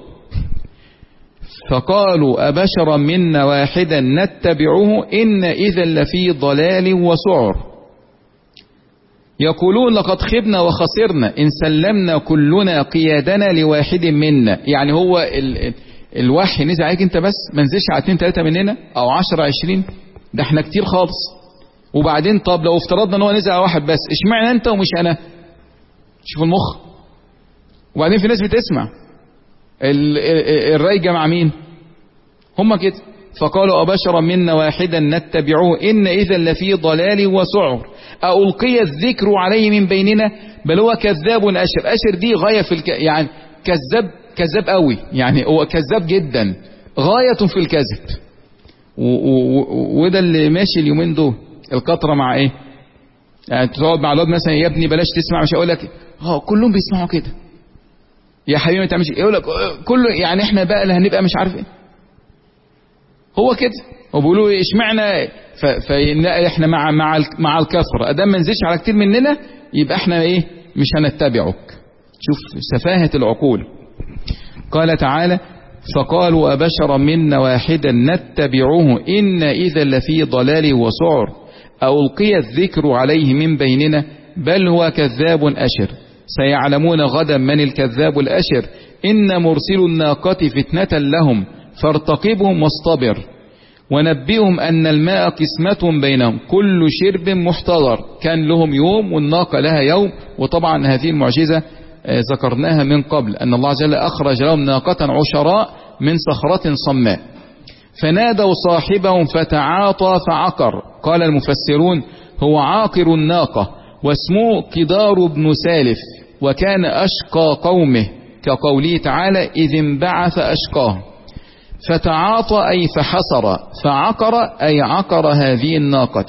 فقالوا أبشرا منا واحدا نتبعه إن إذا لفي ضلال وسعر. يقولون لقد خبنا وخسرنا إن سلمنا كلنا قيادنا لواحد منا. يعني هو ال ال الوحي نزل عليك انت بس، ما نزلش على اتنين تلاتة مننا او عشرة عشرين، ده احنا كتير خالص. وبعدين طب لو افترضنا ان هو نزل على واحد بس، اشمعنى انت ومش انا؟ شوف المخ. وبعدين في ناس بتسمع الرأي مع مين؟ هم كده. فقالوا أبشرا منا واحدا نتبعوه إن إذا لفي ضلال وسعر ألقي الذكر عليه من بيننا بل هو كذاب أشر. أشر دي غاية في الك... يعني كذاب كذاب قوي، يعني هو كذاب جدا. غاية في الكذب. وده اللي ماشي اليومين دول، القطرة مع ايه؟ يعني تقعد مع الواد مثلا، يا ابني بلاش تسمع، مش هقول لك اه كلهم بيسمعوا كده يا حبيبي ما تعملش، يقول لك كله يعني احنا بقى اللي هنبقى مش عارف ايه. هو كده وبيقولوا اشمعنى فاحنا مع مع مع الكثره، ادام ما نزلش على كتير مننا يبقى احنا ايه مش هنتبعك. شوف سفاهة العقول. قال تعالى فقالوا أبشرا منا واحدا نتبعه إن إذا لفي ضلال وسعر ألقي الذكر عليه من بيننا بل هو كذاب أشر سيعلمون غدا من الكذاب الأشر إن مرسل الناقة فتنة لهم فارتقبهم واصطبر ونبئهم أن الماء قسمة بينهم كل شرب محتضر. كان لهم يوم والناقة لها يوم. وطبعا هذه المعجزة ذكرناها من قبل أن الله جل أخرج لهم ناقة عشراء من صخرة صماء فنادوا صاحبهم فتعاطى فعقر. قال المفسرون هو عاقر الناقة واسمه قدار بن سالف وكان أشقى قومه كقوله تعالى إذ انبعث أشقاه. فتعاطى أي فحصر فعقر أي عقر هذه الناقة.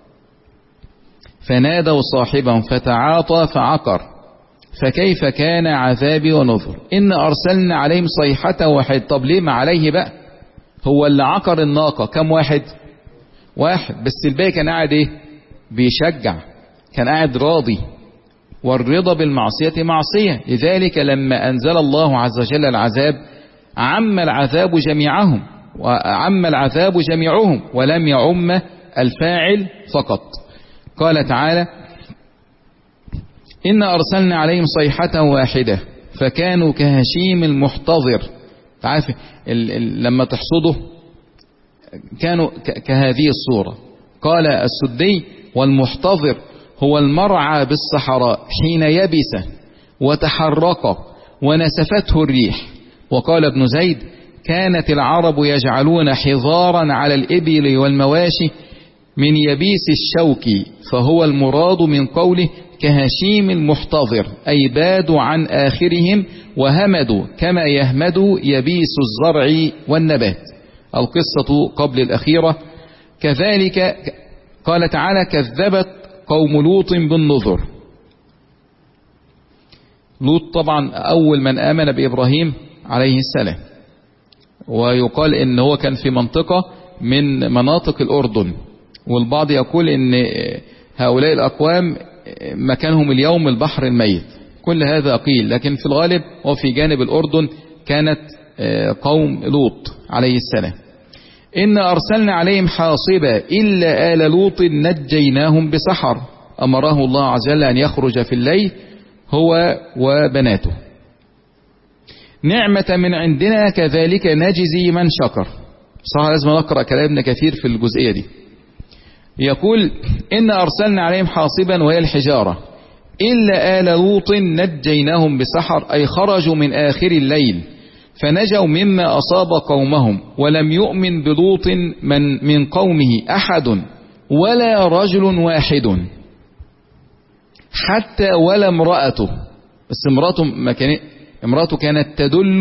فنادوا صاحبهم فتعاطى فعقر فكيف كان عذابي ونذر إن أرسلنا عليهم صيحة واحد. طب ليه ما عليه بقى؟ هو اللي عقر الناقة كم واحد؟ واحد بس. الباقي كان قاعد ايه؟ بيشجع، كان قاعد راضي. والرضا بالمعصية معصية. لذلك لما أنزل الله عز وجل العذاب عم العذاب جميعهم وعم العذاب جميعهم ولم يعم الفاعل فقط. قال تعالى إن أرسلنا عليهم صيحة واحدة فكانوا كهشيم المحتضر. تعرف لما تحصده كانوا كهذه الصورة. قال السدي والمحتضر هو المرعى بالصحراء حين يبس وتحرق ونسفته الريح. وقال ابن زيد كانت العرب يجعلون حضارا على الإبل والمواشي من يبيس الشوك فهو المراد من قوله كهشيم المحتضر أي بادوا عن آخرهم وهمدوا كما يهمد يبيس الزرع والنبات. القصة قبل الأخيرة. كذلك قال تعالى كذبت قوم لوط بالنذر. لوط طبعا أول من آمن بإبراهيم عليه السلام. ويقال إن هو كان في منطقة من مناطق الأردن. والبعض يقول إن هؤلاء الأقوام مكانهم اليوم البحر الميت. كل هذا قيل لكن في الغالب هو في جانب الأردن كانت قوم لوط عليه السلام. إن أرسلنا عليهم حاصبا إلا آل لوط نجيناهم بسحر. أمره الله عز وجل أن يخرج في الليل هو وبناته. نعمة من عندنا كذلك نجزي من شكر. صح لازم نقرأ كلامنا كثير في الجزئية دي. يقول إن أرسلنا عليهم حاصبا وهي الحجارة إلا آل لوط نجيناهم بسحر أي خرجوا من آخر الليل فنجوا مما أصاب قومهم ولم يؤمن بلوط من, من قومه أحد ولا رجل واحد حتى ولا امرأته. بس امرأته, ما كان امرأته كانت تدل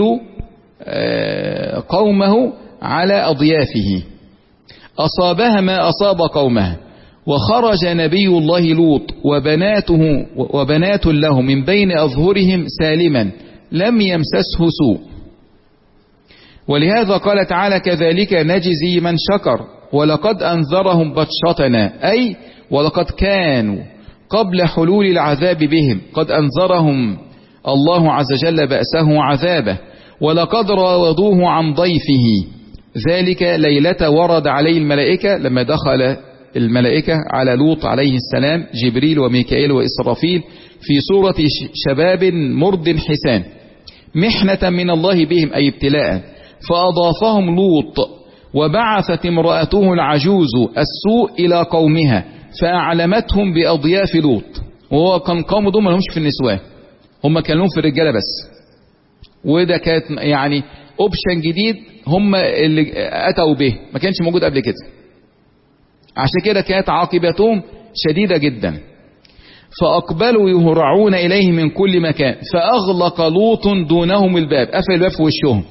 قومه على أضيافه. أصابها ما أصاب قومها. وخرج نبي الله لوط وبناته وبنات له من بين أظهرهم سالما لم يمسسه سوء. ولهذا قال تعالى كذلك نجزي من شكر ولقد أنذرهم بطشتنا أي ولقد كانوا قبل حلول العذاب بهم قد أنذرهم الله عز وجل بأسه وعذابه ولقد راودوه عن ضيفه. ذلك ليلة ورد عليه الملائكة لما دخل الملائكة على لوط عليه السلام جبريل وميكائيل وإسرافيل في صورة شباب مرد حسان محنة من الله بهم أي ابتلاء فأضافهم لوط وبعثت امرأته العجوز السوء إلى قومها فأعلمتهم بأضياف لوط. وهو كان قوم دول ما لهمش في النسوان هم كانوا في الرجالة بس. وده كانت يعني اوبشن جديد هم اللي أتوا به ما كانش موجود قبل كده. عشان كده كانت عاقبتهم شديدة جدا. فأقبلوا يهرعون إليه من كل مكان فأغلق لوط دونهم الباب قفل الباب في وشهم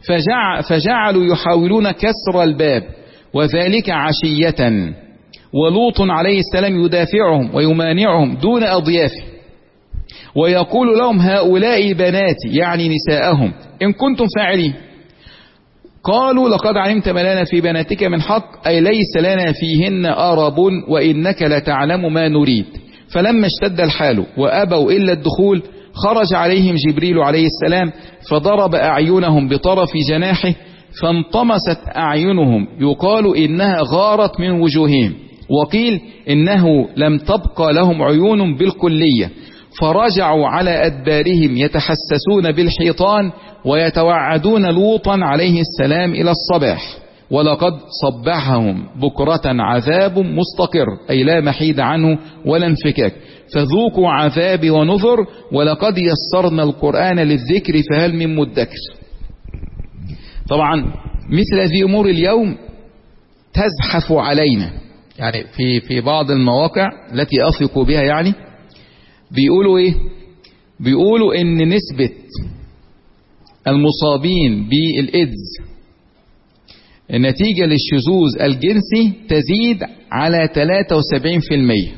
فجع فجعلوا يحاولون كسر الباب وذلك عشية، ولوط عليه السلام يدافعهم ويمانعهم دون أضيافه، ويقول لهم هؤلاء بناتي يعني نساءهم إن كنتم فاعلين. قالوا لقد علمت ما لنا في بناتك من حق، أي ليس لنا فيهن أرب وإنك لتعلم ما نريد. فلما اشتد الحال وأبوا إلا الدخول خرج عليهم جبريل عليه السلام فضرب أعينهم بطرف جناحه فانطمست أعينهم، يقال إنها غارت من وجوههم، وقيل إنه لم تبقى لهم عيون بالكلية، فرجعوا على أدبارهم يتحسسون بالحيطان ويتوعدون لوطا عليه السلام إلى الصباح. ولقد صبحهم بكرة عذاب مستقر، أي لا محيد عنه ولا انفكاك، فذوقوا عذابي ونذر، ولقد يسرنا القرآن للذكر فهل من مدكر. طبعا مثل هذه أمور اليوم تزحف علينا، يعني في في بعض المواقع التي أثق بها يعني بيقولوا إيه؟ بيقولوا إن نسبة المصابين بالإيدز النتيجة للشذوذ الجنسي تزيد على ثلاثة وسبعين بالمئة.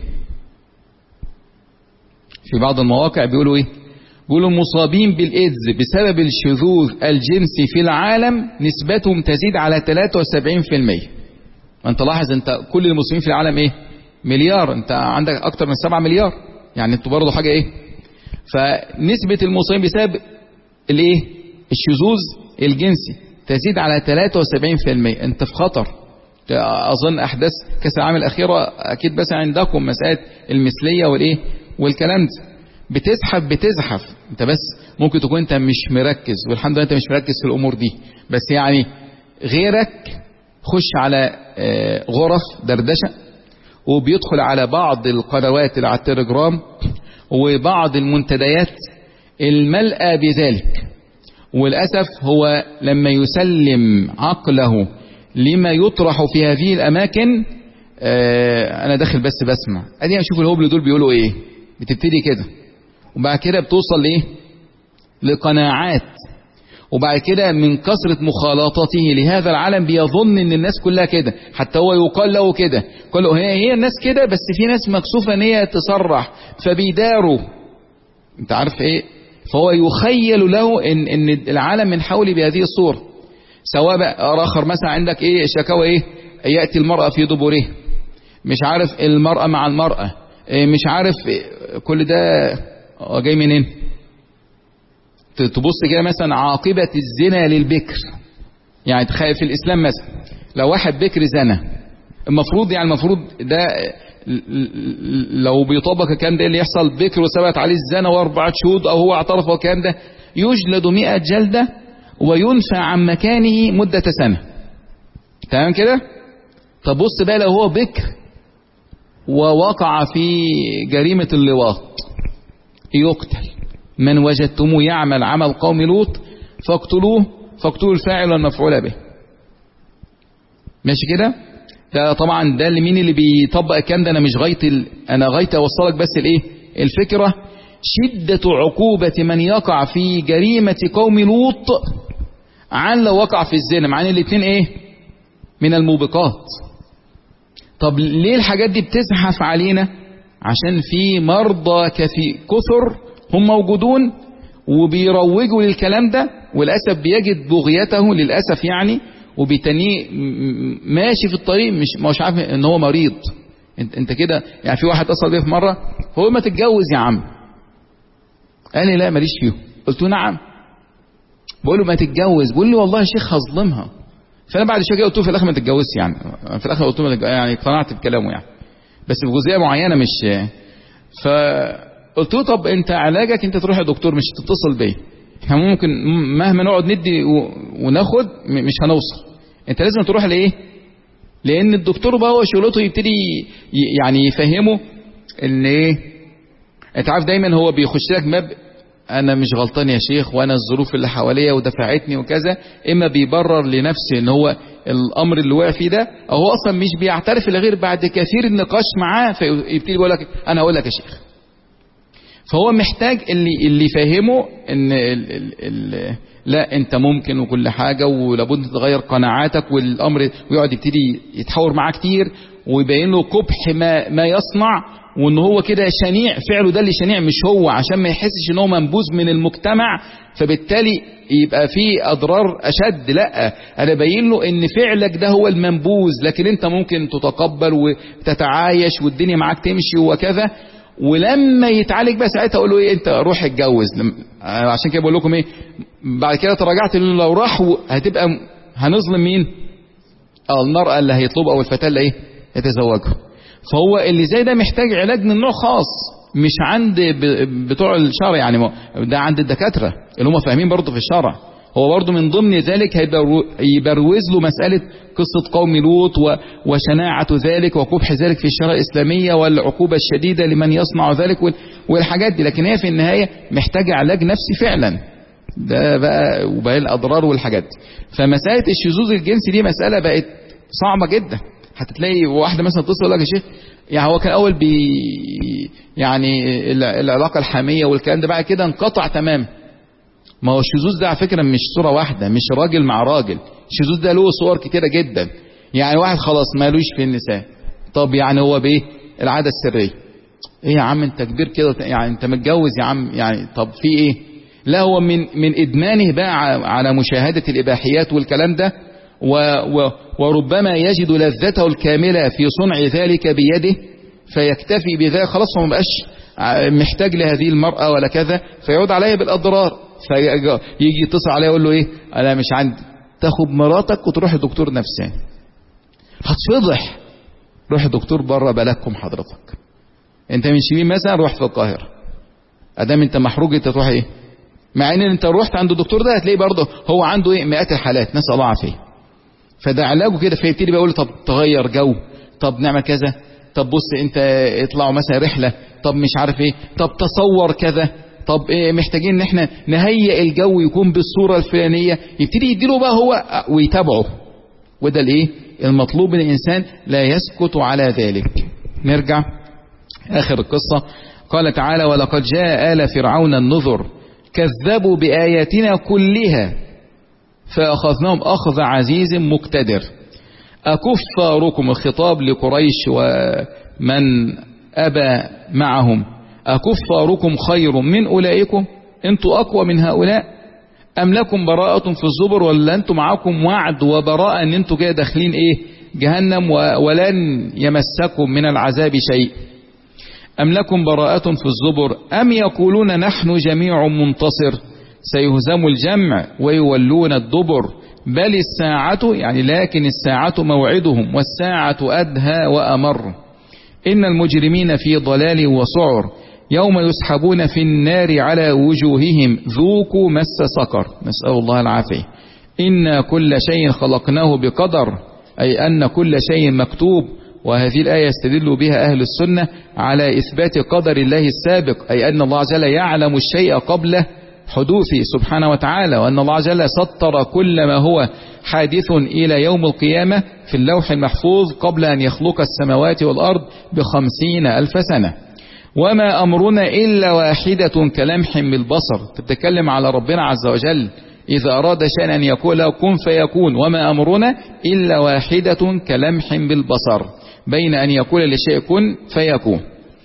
في بعض المواقع بيقولوا ايه؟ بيقولوا المصابين بالإيدز بسبب الشذوذ الجنسي في العالم نسبتهم تزيد على ثلاثة وسبعين بالمئة. انت لاحظ انت كل المسلمين في العالم ايه؟ مليار، انت عندك اكتر من سبعة مليار، يعني انتوا برضو حاجة ايه؟ فنسبة المصابين بسبب الايه؟ الشذوذ الجنسي تزيد على ثلاثة وسبعين بالمئة. انت في خطر. اظن احداث كاس العالم الاخيره اكيد بس عندكم مساله المثليه والايه والكلام ده بتزحف بتزحف. انت بس ممكن تكون انت مش مركز، والحمد لله انت مش مركز في الامور دي، بس يعني غيرك خش على غرف دردشه وبيدخل على بعض القنوات اللي على التليجرام وبعض المنتديات الملأى بذلك، وللأسف هو لما يسلم عقله لما يطرح في هذه الأماكن آه أنا داخل بس بسمع أدي أشوف الهبل دول بيقولوا إيه، بتبتدي كده وبعد كده بتوصل لإيه؟ لقناعات، وبعد كده من كثرة مخالطته لهذا العالم بيظن إن الناس كلها كده، حتى هو يقال له كده، قال له هي هي الناس كده، بس في ناس مكسوفة إن هي تصرح فبيداروا. أنت عارف إيه؟ فهو يخيل له ان ان العالم من حوله بهذه الصورة. سواء بقى اخر مثلا عندك ايه شكاوى ايه، ياتي المرأة في دبره، مش عارف المرأة مع المرأة، إيه مش عارف إيه، كل ده جاي منين؟ تبص كده مثلا عاقبة الزنا للبكر، يعني تخيل في الاسلام مثلا لو واحد بكر زنا، المفروض يعني المفروض ده لو بيطبق الكلام ده اللي يحصل، بكر وثبت عليه الزنا واربعة شهود او هو اعترف والكلام ده، يجلد مئة جلدة وينفى عن مكانه مدة سنة. تمام كده؟ طب بص بقى لو هو بكر ووقع في جريمة اللواط، يقتل. من وجدتموه يعمل عمل قوم لوط فاقتلوه، فاقتلوا الفاعل والمفعول به. ماشي كده؟ ده طبعا ده اللي مين اللي بيطبق الكلام ده؟ انا مش غاية ال... انا غاية اوصلك بس الايه الفكرة، شدة عقوبة من يقع في جريمة قوم لوط عن لو وقع في الزنا، مع ان الاثنين ايه من الموبقات. طب ليه الحاجات دي بتزحف علينا؟ عشان في مرضى كثير كثر هم موجودون وبيروجوا للكلام ده، وللاسف بيجد بغيته للاسف يعني، وبيتنيه ماشي في الطريق مش مش عارف ان هو مريض. انت انت كده يعني. في واحد اتصل بيه في مره، هو ما تتجوز يا عم؟ قال لي لا ماليش فيه. قلت له نعم. بقول له ما تتجوز؟ بقول لي والله يا شيخ هظلمها. فانا بعد شويه قلت له في الاخر ما تتجوزش يعني، في الاخر قلت له يعني اقتنعت بكلامه يعني، بس في جزئيه معينه مش. فقلت له طب انت علاجك انت تروح لدكتور مش تتصل بيا، احنا ممكن مهما نقعد ندي وناخد مش هنوصل، انت لازم تروح لايه؟ لان الدكتور بقى هو شغلته يبتدي يعني يفهمه ان ايه. انت عارف دايما هو بيخش لك باب انا مش غلطان يا شيخ وانا الظروف اللي حواليا ودفعتني وكذا، اما بيبرر لنفسه ان هو الامر اللي وقع فيه ده، او هو اصلا مش بيعترف الا غير بعد كثير النقاش معاه، فيبتدي يقول لك انا هقول لك يا شيخ. فهو محتاج اللي اللي يفهمه ان ال ال ال لا انت ممكن وكل حاجة ولابد تغير قناعاتك والامر، ويقعد يبتدي يتحاور معاه كتير ويبين له قبح ما ما يصنع، وان هو كده شنيع، فعله ده اللي شنيع مش هو، عشان ما يحسش ان هو منبوذ من المجتمع فبالتالي يبقى فيه اضرار اشد. لا، انا باين له ان فعلك ده هو المنبوذ، لكن انت ممكن تتقبل وتتعايش والدنيا معاك تمشي وكذا. ولما يتعالج بقى ساعتها اقول له ايه، انت روح اتجوز. عشان كده بقول لكم ايه، بعد كده تراجعت لو راح هتبقى هنظلم مين؟ اه المرأة اللي هيطلبها او الفتاة اللي ايه يتزوجها. فهو اللي زي ده محتاج علاج من نوع خاص، مش عند بتوع الشرع يعني، ده عند الدكاترة اللي هم فاهمين برضه في الشرع. هو برضه من ضمن ذلك يبروز له مسألة قصة قوم لوط وشناعة ذلك وقبح ذلك في الشريعة الإسلامية والعقوبة الشديدة لمن يصنع ذلك والحاجات دي. لكن هي في النهاية محتاجة علاج نفسي فعلا، ده بقى وبقى الأضرار والحاجات. فمسألة الشذوذ الجنسي دي مسألة بقت صعبة جدا. هتلاقي واحدة مثلا تتصل لك يا شيخ، يعني هو كان أول بي يعني العلاقة الحامية والكلام ده، بعد كده انقطع تمام. ما هو الشذوذ ده على فكرة مش صورة واحدة، مش راجل مع راجل، الشذوذ ده له صور كتيرة جدا. يعني واحد خلاص مالوش في النساء، طب يعني هو بايه؟ العادة السرية. ايه يا عم انت كبير كده، يعني انت متجوز يا عم، يعني طب في ايه؟ لا، هو من من ادمانه بقى على مشاهدة الاباحيات والكلام ده، و و وربما يجد لذته الكاملة في صنع ذلك بيده فيكتفي بذلك، خلاص هو ما بقاش محتاج لهذه المرأة ولا كذا، فيعود عليها بالأضرار. فيجي يتصل عليه يقول له ايه، انا مش عندي، تاخد مراتك وتروح لدكتور نفساني. هتفضح، روح دكتور بره بلدكم حضرتك، انت من شبين مثلا روح في القاهرة، ادام انت محروج انت تروح ايه، مع ان انت رحت عند الدكتور ده هتلاقيه برضه هو عنده ايه مئات الحالات، نسأل الله عافية. فده علاجه كده. فيبتدي بيقول طب تغير جو، طب نعمل كذا، طب بص انت اطلعوا مثلا رحلة، طب مش عارف ايه، طب تصور كذا، طب ايه محتاجين ان احنا نهيئ الجو يكون بالصورة الفلانية. يبتدي يديله بقى هو ويتابعه، وده الايه المطلوب من الانسان، لا يسكت على ذلك. نرجع اخر القصة. قال تعالى ولقد جاء آل فرعون النذر كذبوا بآياتنا كلها فأخذناهم أخذ عزيز مقتدر. أكفاركم، الخطاب لقريش ومن أبى معهم، أكفاركم خير من أولئكم، أنتوا أقوى من هؤلاء، أم لكم براءة في الزبر، ولا أنتوا معكم وعد وبراءة أن أنتوا كده داخلين إيه جهنم ولن يمسكم من العذاب شيء. أم لكم براءة في الزبر أم يقولون نحن جميع منتصر سيهزم الجمع ويولون الدبر بل الساعة، يعني لكن الساعة موعدهم والساعة أدهى وأمر إن المجرمين في ضلال وسعر يوم يسحبون في النار على وجوههم ذوقوا مس سقر. نسأل الله العافية. إن كل شيء خلقناه بقدر، أي أن كل شيء مكتوب. وهذه الآية يستدل بها أهل السنة على إثبات قدر الله السابق، أي أن الله عز وجل يعلم الشيء قبل حدوثه سبحانه وتعالى، وأن الله عز وجل سطر كل ما هو حادث إلى يوم القيامة في اللوح المحفوظ قبل أن يخلق السماوات والأرض بخمسين ألف سنة. وما أمرنا إلا واحدة كلمح بالبصر. تتكلم على ربنا عز وجل إذا أراد شيئا أن يقول كن فيكون. وما أمرنا إلا واحدة كلمح بالبصر، بين أن يقول لشيء كن فيكون.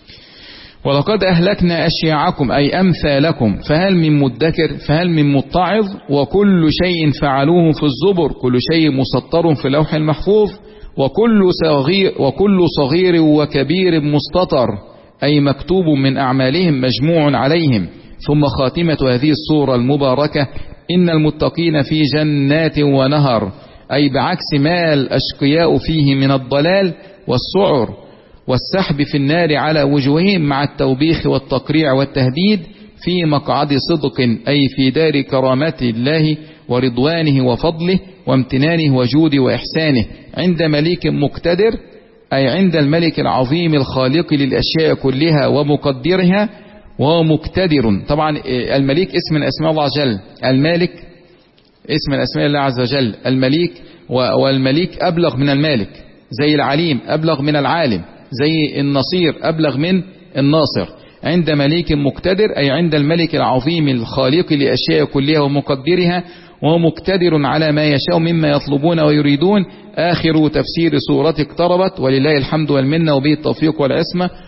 ولقد أهلكنا أشياعكم أي أمثالكم فهل من مدكر، فهل من متعظ. وكل شيء فعلوه في الزبر، كل شيء مسطر في اللوح المحفوظ. وكل صغير, وكل صغير وكبير مستطر، أي مكتوب من أعمالهم مجموع عليهم. ثم خاتمة هذه السورة المباركة إن المتقين في جنات ونهر، أي بعكس ما الأشقياء فيه من الضلال والسعر والسحب في النار على وجوههم مع التوبيخ والتقريع والتهديد، في مقعد صدق، أي في دار كرامة الله ورضوانه وفضله وامتنانه وجوده وإحسانه، عند مليك مقتدر، أي عند الملك العظيم الخالق للأشياء كلها ومقدرها وهو مقتدر. طبعا المليك اسم من أسماء الله عز وجل، المالك اسم من أسماء الله عز وجل، المليك، والمليك أبلغ من المالك، زي العليم أبلغ من العالم، زي النصير أبلغ من الناصر. عند مليك مقتدر، أي عند الملك العظيم الخالق لأشياء كلها ومقدرها، ومقتدر على ما يشاء مما يطلبون ويريدون. آخر تفسير سورة اقتربت، ولله الحمد والمنة، وبه التوفيق والعصمة.